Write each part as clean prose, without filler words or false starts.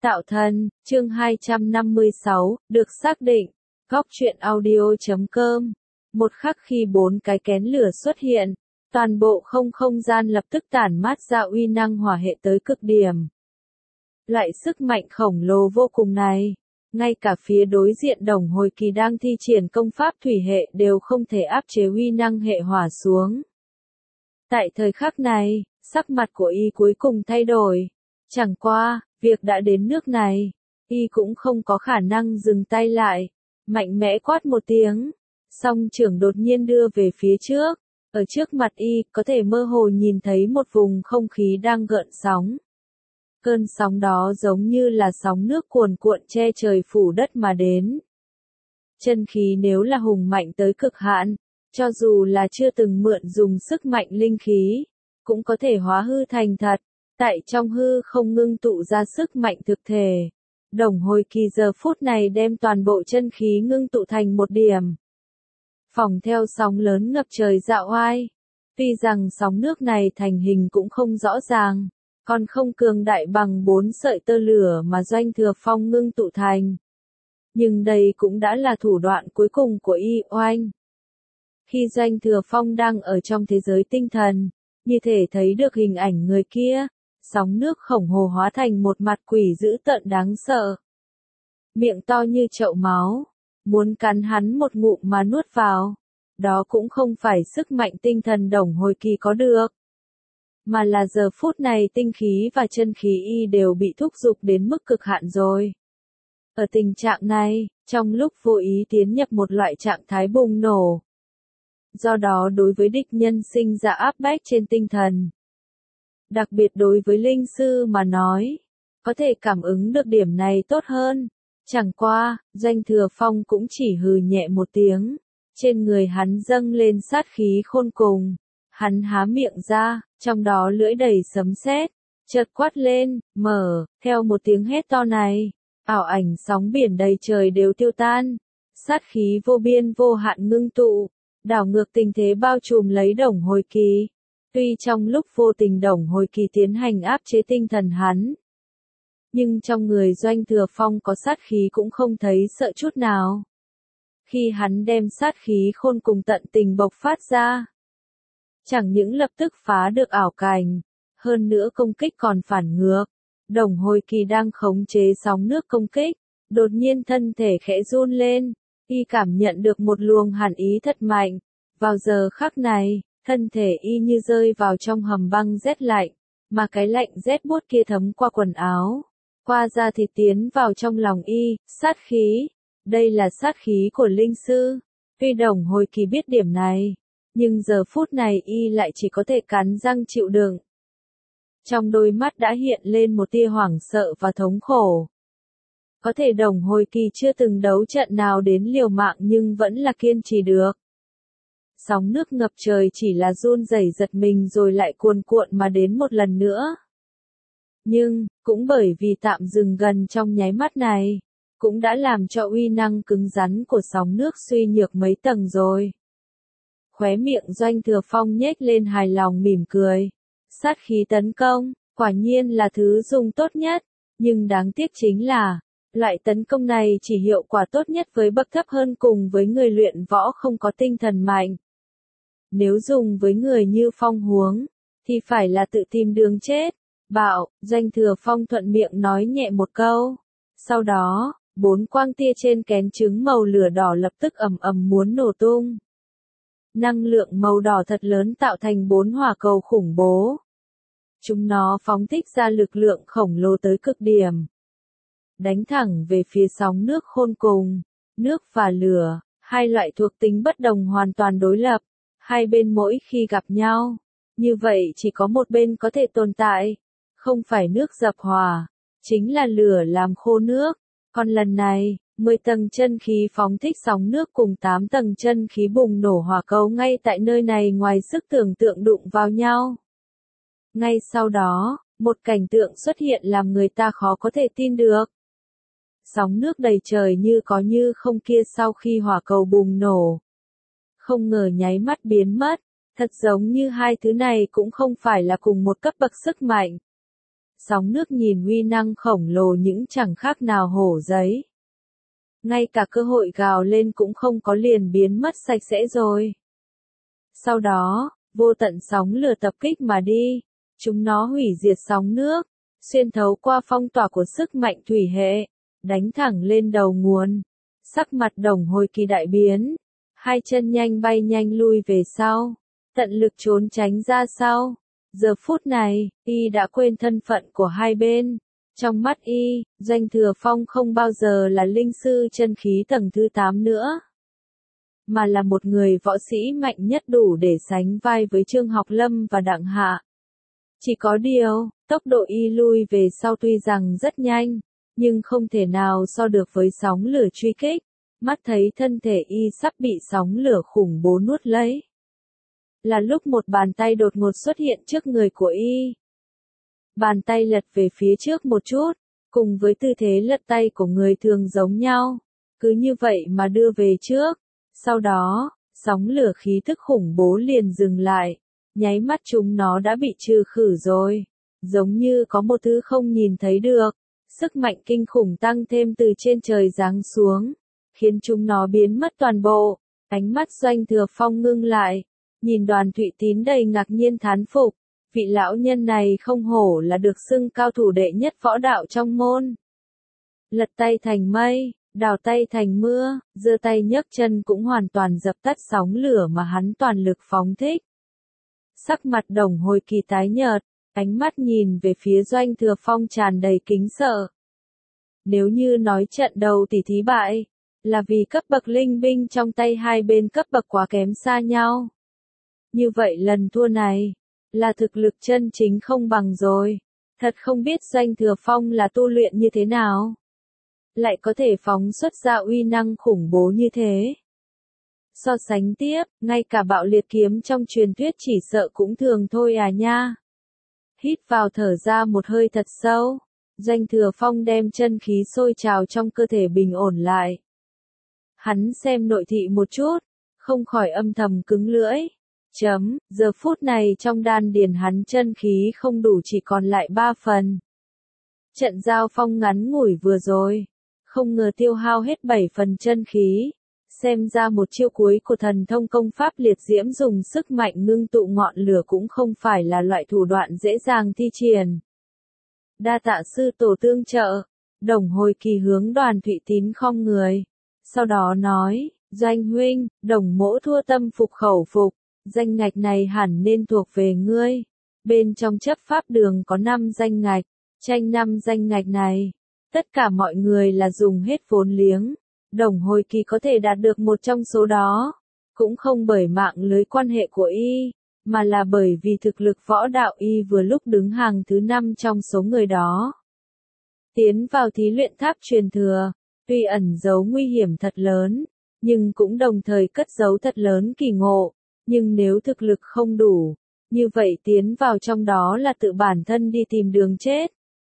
Tạo thân, chương 256, được xác định. Góc truyện audio.com. Một khắc khi 4 cái kén lửa xuất hiện, toàn bộ không gian lập tức tản mát ra uy năng hỏa hệ tới cực điểm. Loại sức mạnh khổng lồ vô cùng này, ngay cả phía đối diện Đồng Hồi Kỳ đang thi triển công pháp thủy hệ đều không thể áp chế uy năng hệ hỏa xuống. Tại thời khắc này, sắc mặt của y cuối cùng thay đổi. Chẳng qua, việc đã đến nước này, y cũng không có khả năng dừng tay lại, mạnh mẽ quát một tiếng, song trưởng đột nhiên đưa về phía trước, ở trước mặt y có thể mơ hồ nhìn thấy một vùng không khí đang gợn sóng. Cơn sóng đó giống như là sóng nước cuồn cuộn che trời phủ đất mà đến. Chân khí nếu là hùng mạnh tới cực hạn, cho dù là chưa từng mượn dùng sức mạnh linh khí, cũng có thể hóa hư thành thật. Tại trong hư không ngưng tụ ra sức mạnh thực thể. Đồng Hồi Kỳ giờ phút này đem toàn bộ chân khí ngưng tụ thành một điểm. Phòng theo sóng lớn ngập trời dạo oai. Tuy rằng sóng nước này thành hình cũng không rõ ràng, còn không cường đại bằng 4 sợi tơ lửa mà Doanh Thừa Phong ngưng tụ thành. Nhưng đây cũng đã là thủ đoạn cuối cùng của Y Oanh. Khi Doanh Thừa Phong đang ở trong thế giới tinh thần, như thể thấy được hình ảnh người kia. Sóng nước khổng hồ hóa thành một mặt quỷ dữ tợn đáng sợ. Miệng to như chậu máu, muốn cắn hắn một ngụm mà nuốt vào. Đó cũng không phải sức mạnh tinh thần Đồng Hồi Kỳ có được. Mà là giờ phút này tinh khí và chân khí y đều bị thúc giục đến mức cực hạn rồi. Ở tình trạng này, trong lúc vô ý tiến nhập một loại trạng thái bùng nổ. Do đó đối với địch nhân sinh ra áp bách trên tinh thần. Đặc biệt đối với linh sư mà nói, có thể cảm ứng được điểm này tốt hơn. Chẳng qua, Doanh Thừa Phong cũng chỉ hừ nhẹ một tiếng. Trên người hắn dâng lên sát khí khôn cùng. Hắn há miệng ra, trong đó lưỡi đầy sấm sét, chợt quát lên, mở, theo một tiếng hét to này. Ảo ảnh sóng biển đầy trời đều tiêu tan. Sát khí vô biên vô hạn ngưng tụ, đảo ngược tình thế bao trùm lấy Đồng Hồi Kỳ. Tuy trong lúc vô tình Đồng Hồi Kỳ tiến hành áp chế tinh thần hắn, nhưng trong người Doanh Thừa Phong có sát khí cũng không thấy sợ chút nào. Khi hắn đem sát khí khôn cùng tận tình bộc phát ra, chẳng những lập tức phá được ảo cảnh, hơn nữa công kích còn phản ngược. Đồng Hồi Kỳ đang khống chế sóng nước công kích, đột nhiên thân thể khẽ run lên, y cảm nhận được một luồng hàn ý thật mạnh. Vào giờ khắc này, thân thể y như rơi vào trong hầm băng rét lạnh, mà cái lạnh rét buốt kia thấm qua quần áo, qua da thịt tiến vào trong lòng y, sát khí. Đây là sát khí của linh sư. Tuy Đồng Hồi Kỳ biết điểm này, nhưng giờ phút này y lại chỉ có thể cắn răng chịu đựng. Trong đôi mắt đã hiện lên một tia hoảng sợ và thống khổ. Có thể Đồng Hồi Kỳ chưa từng đấu trận nào đến liều mạng nhưng vẫn là kiên trì được. Sóng nước ngập trời chỉ là run rẩy giật mình rồi lại cuồn cuộn mà đến một lần nữa. Nhưng, cũng bởi vì tạm dừng gần trong nháy mắt này, cũng đã làm cho uy năng cứng rắn của sóng nước suy nhược mấy tầng rồi. Khóe miệng Doanh Thừa Phong nhếch lên hài lòng mỉm cười. Sát khí tấn công, quả nhiên là thứ dùng tốt nhất, nhưng đáng tiếc chính là, loại tấn công này chỉ hiệu quả tốt nhất với bậc thấp hơn cùng với người luyện võ không có tinh thần mạnh. Nếu dùng với người như Phong Huống, thì phải là tự tìm đường chết. Bạo, Doanh Thừa Phong thuận miệng nói nhẹ một câu. Sau đó, 4 quang tia trên kén trứng màu lửa đỏ lập tức ầm ầm muốn nổ tung. Năng lượng màu đỏ thật lớn tạo thành 4 hỏa cầu khủng bố. Chúng nó phóng thích ra lực lượng khổng lồ tới cực điểm. Đánh thẳng về phía sóng nước khôn cùng. Nước và lửa, hai loại thuộc tính bất đồng hoàn toàn đối lập. Hai bên mỗi khi gặp nhau, như vậy chỉ có một bên có thể tồn tại. Không phải nước dập hòa, chính là lửa làm khô nước. Còn lần này, 10 tầng chân khí phóng thích sóng nước cùng 8 tầng chân khí bùng nổ hỏa cầu ngay tại nơi này ngoài sức tưởng tượng đụng vào nhau. Ngay sau đó, một cảnh tượng xuất hiện làm người ta khó có thể tin được. Sóng nước đầy trời như có như không kia sau khi hỏa cầu bùng nổ. Không ngờ nháy mắt biến mất, thật giống như hai thứ này cũng không phải là cùng một cấp bậc sức mạnh. Sóng nước nhìn uy năng khổng lồ những chẳng khác nào hổ giấy. Ngay cả cơ hội gào lên cũng không có liền biến mất sạch sẽ rồi. Sau đó, vô tận sóng lửa tập kích mà đi. Chúng nó hủy diệt sóng nước, xuyên thấu qua phong tỏa của sức mạnh thủy hệ, đánh thẳng lên đầu nguồn. Sắc mặt Đồng Hồi Kỳ đại biến, hai chân nhanh bay nhanh lui về sau, tận lực trốn tránh ra sau. Giờ phút này, y đã quên thân phận của hai bên. Trong mắt y, Doanh Thừa Phong không bao giờ là linh sư chân khí tầng thứ 8 nữa, mà là một người võ sĩ mạnh nhất đủ để sánh vai với Trương Học Lâm và Đặng Hạ. Chỉ có điều, tốc độ y lui về sau tuy rằng rất nhanh, nhưng không thể nào so được với sóng lửa truy kích. Mắt thấy thân thể y sắp bị sóng lửa khủng bố nuốt lấy. Là lúc một bàn tay đột ngột xuất hiện trước người của y. Bàn tay lật về phía trước một chút, cùng với tư thế lật tay của người thường giống nhau. Cứ như vậy mà đưa về trước. Sau đó, sóng lửa khí tức khủng bố liền dừng lại. Nháy mắt chúng nó đã bị trừ khử rồi. Giống như có một thứ không nhìn thấy được. Sức mạnh kinh khủng tăng thêm từ trên trời giáng xuống, khiến chúng nó biến mất toàn bộ. Ánh mắt Doanh Thừa Phong ngưng lại, nhìn Đoàn Thụy Tín đầy ngạc nhiên thán phục. Vị lão nhân này không hổ là được xưng cao thủ đệ nhất võ đạo trong môn. Lật tay thành mây, đào tay thành mưa, giơ tay nhấc chân cũng hoàn toàn dập tắt sóng lửa mà hắn toàn lực phóng thích. Sắc mặt Đồng Hồi Kỳ tái nhợt, ánh mắt nhìn về phía Doanh Thừa Phong tràn đầy kính sợ. Nếu như nói trận đầu tỷ thí bại, là vì cấp bậc linh binh trong tay hai bên cấp bậc quá kém xa nhau. Như vậy lần thua này, là thực lực chân chính không bằng rồi. Thật không biết Doanh Thừa Phong là tu luyện như thế nào, lại có thể phóng xuất ra uy năng khủng bố như thế. So sánh tiếp, ngay cả bạo liệt kiếm trong truyền thuyết chỉ sợ cũng thường thôi à nha. Hít vào thở ra một hơi thật sâu, Doanh Thừa Phong đem chân khí sôi trào trong cơ thể bình ổn lại. Hắn xem nội thị một chút, không khỏi âm thầm cứng lưỡi. Giờ phút này trong đan điền hắn chân khí không đủ, chỉ còn lại 3 phần. Trận giao phong ngắn ngủi vừa rồi, không ngờ tiêu hao hết 7 phần chân khí. Xem ra một chiêu cuối của thần thông công pháp liệt diễm dùng sức mạnh ngưng tụ ngọn lửa cũng không phải là loại thủ đoạn dễ dàng thi triển. Đa tạ sư tổ tương trợ. Đồng Hồi Kỳ hướng Đoàn Thụy Tín khom người. Sau đó nói, Doanh huynh, Đồng mỗ thua tâm phục khẩu phục. Danh ngạch này hẳn nên thuộc về ngươi. Bên trong chấp pháp đường có 5 danh ngạch. Tranh 5 danh ngạch này, tất cả mọi người là dùng hết vốn liếng. Đồng Hồi Kỳ có thể đạt được một trong số đó, cũng không bởi mạng lưới quan hệ của y, mà là bởi vì thực lực võ đạo y vừa lúc đứng hàng thứ 5 trong số người đó. Tiến vào thí luyện tháp truyền thừa, tuy ẩn giấu nguy hiểm thật lớn, nhưng cũng đồng thời cất giấu thật lớn kỳ ngộ, nhưng nếu thực lực không đủ, như vậy tiến vào trong đó là tự bản thân đi tìm đường chết.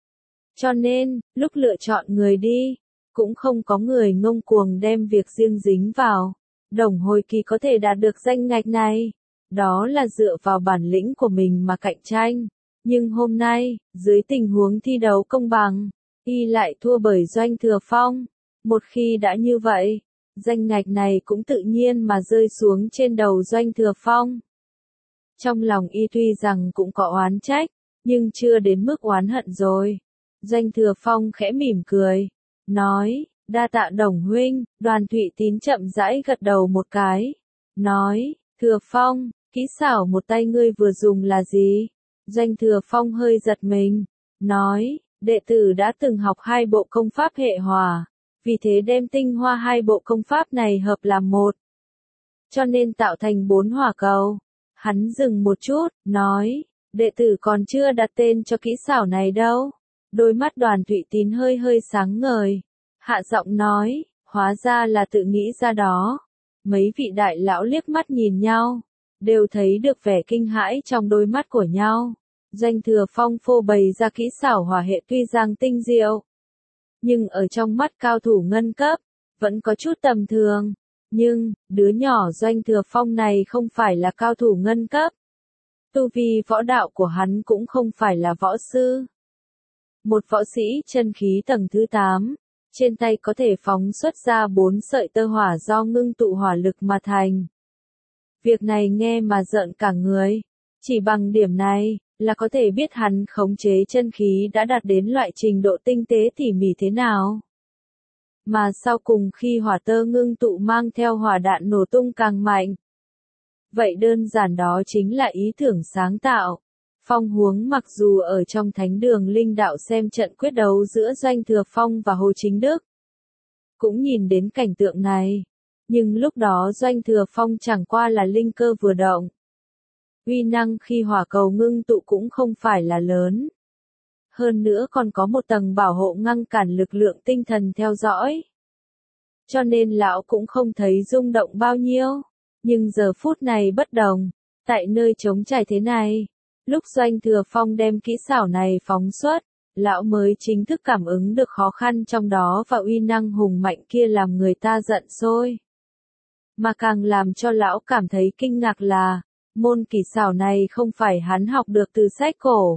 Cho nên, lúc lựa chọn người đi, cũng không có người ngông cuồng đem việc riêng dính vào. Đồng Hồi Kỳ có thể đạt được danh ngạch này, đó là dựa vào bản lĩnh của mình mà cạnh tranh. Nhưng hôm nay, dưới tình huống thi đấu công bằng, y lại thua bởi Doanh Thừa Phong. Một khi đã như vậy, danh ngạch này cũng tự nhiên mà rơi xuống trên đầu Doanh Thừa Phong. Trong lòng y tuy rằng cũng có oán trách, nhưng chưa đến mức oán hận rồi. Doanh Thừa Phong khẽ mỉm cười, nói, đa tạ Đồng huynh. Đoàn Thụy Tín chậm rãi gật đầu một cái, nói, Thừa Phong, kỹ xảo một tay ngươi vừa dùng là gì? Doanh Thừa Phong hơi giật mình, nói, đệ tử đã từng học 2 bộ công pháp hệ hỏa, vì thế đem tinh hoa 2 bộ công pháp này hợp làm một, cho nên tạo thành 4 hỏa cầu. Hắn dừng một chút, nói, đệ tử còn chưa đặt tên cho kỹ xảo này đâu. Đôi mắt Đoàn Thụy Tín hơi hơi sáng ngời, hạ giọng nói, hóa ra là tự nghĩ ra đó. Mấy vị đại lão liếc mắt nhìn nhau, đều thấy được vẻ kinh hãi trong đôi mắt của nhau. Doanh Thừa Phong phô bày ra kỹ xảo hỏa hệ tuy rằng tinh diệu, nhưng ở trong mắt cao thủ ngân cấp, vẫn có chút tầm thường. Nhưng, đứa nhỏ Doanh Thừa Phong này không phải là cao thủ ngân cấp. Tu vi võ đạo của hắn cũng không phải là võ sư. Một võ sĩ chân khí tầng thứ 8, trên tay có thể phóng xuất ra 4 sợi tơ hỏa do ngưng tụ hỏa lực mà thành. Việc này nghe mà rợn cả người. Chỉ bằng điểm này, là có thể biết hắn khống chế chân khí đã đạt đến loại trình độ tinh tế tỉ mỉ thế nào. Mà sau cùng khi hỏa tơ ngưng tụ mang theo hỏa đạn nổ tung càng mạnh. Vậy đơn giản đó chính là ý tưởng sáng tạo. Phong Huống mặc dù ở trong thánh đường linh đạo xem trận quyết đấu giữa Doanh Thừa Phong và Hồ Chính Đức, cũng nhìn đến cảnh tượng này. Nhưng lúc đó Doanh Thừa Phong chẳng qua là linh cơ vừa động. Uy năng khi hỏa cầu ngưng tụ cũng không phải là lớn. Hơn nữa còn có một tầng bảo hộ ngăn cản lực lượng tinh thần theo dõi. Cho nên lão cũng không thấy rung động bao nhiêu. Nhưng giờ phút này bất đồng. Tại nơi trống trải thế này, lúc Doanh Thừa Phong đem kỹ xảo này phóng xuất, lão mới chính thức cảm ứng được khó khăn trong đó và uy năng hùng mạnh kia làm người ta giận sôi. Mà càng làm cho lão cảm thấy kinh ngạc là, môn kỹ xảo này không phải hắn học được từ sách cổ,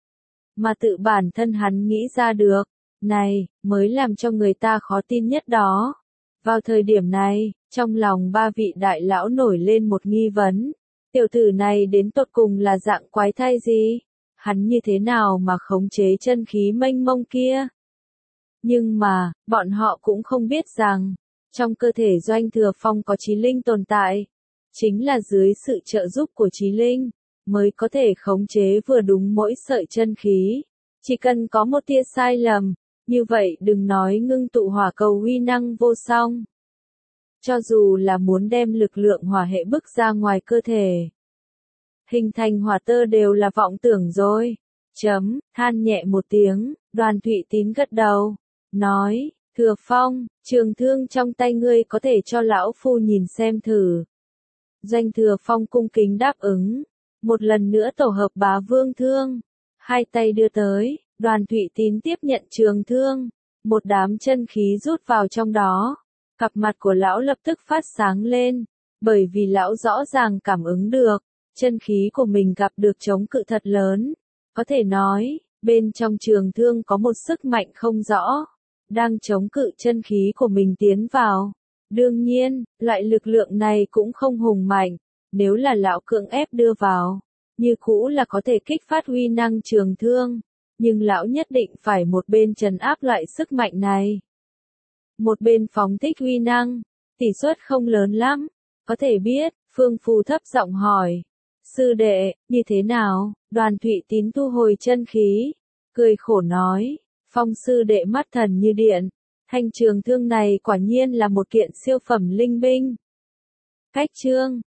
mà tự bản thân hắn nghĩ ra được. Này, mới làm cho người ta khó tin nhất đó. Vào thời điểm này, trong lòng ba vị đại lão nổi lên một nghi vấn. Tiểu tử này đến tột cùng là dạng quái thai gì? Hắn như thế nào mà khống chế chân khí mênh mông kia? Nhưng mà, bọn họ cũng không biết rằng, trong cơ thể Doanh Thừa Phong có chí linh tồn tại. Chính là dưới sự trợ giúp của chí linh, mới có thể khống chế vừa đúng mỗi sợi chân khí. Chỉ cần có một tia sai lầm, như vậy đừng nói ngưng tụ hỏa cầu uy năng vô song. Cho dù là muốn đem lực lượng hỏa hệ bức ra ngoài cơ thể, hình thành hỏa tơ đều là vọng tưởng rồi. Than nhẹ một tiếng, Đoàn Thụy Tín gật đầu, nói, Thừa Phong, trường thương trong tay ngươi có thể cho lão phu nhìn xem thử. Doanh Thừa Phong cung kính đáp ứng, một lần nữa tổ hợp bá vương thương, hai tay đưa tới, Đoàn Thụy Tín tiếp nhận trường thương, một đám chân khí rút vào trong đó. Cặp mặt của lão lập tức phát sáng lên, bởi vì lão rõ ràng cảm ứng được, chân khí của mình gặp được chống cự thật lớn. Có thể nói, bên trong trường thương có một sức mạnh không rõ, đang chống cự chân khí của mình tiến vào. Đương nhiên, loại lực lượng này cũng không hùng mạnh, nếu là lão cưỡng ép đưa vào, như cũ là có thể kích phát uy năng trường thương, nhưng lão nhất định phải một bên trấn áp loại sức mạnh này. Một bên phóng thích uy năng, tỷ suất không lớn lắm, có thể biết, Phương Phù thấp giọng hỏi. Sư đệ, như thế nào? Đoàn Thụy Tín thu hồi chân khí, cười khổ nói, Phong sư đệ mắt thần như điện, thanh trường thương này quả nhiên là một kiện siêu phẩm linh binh. Cách chương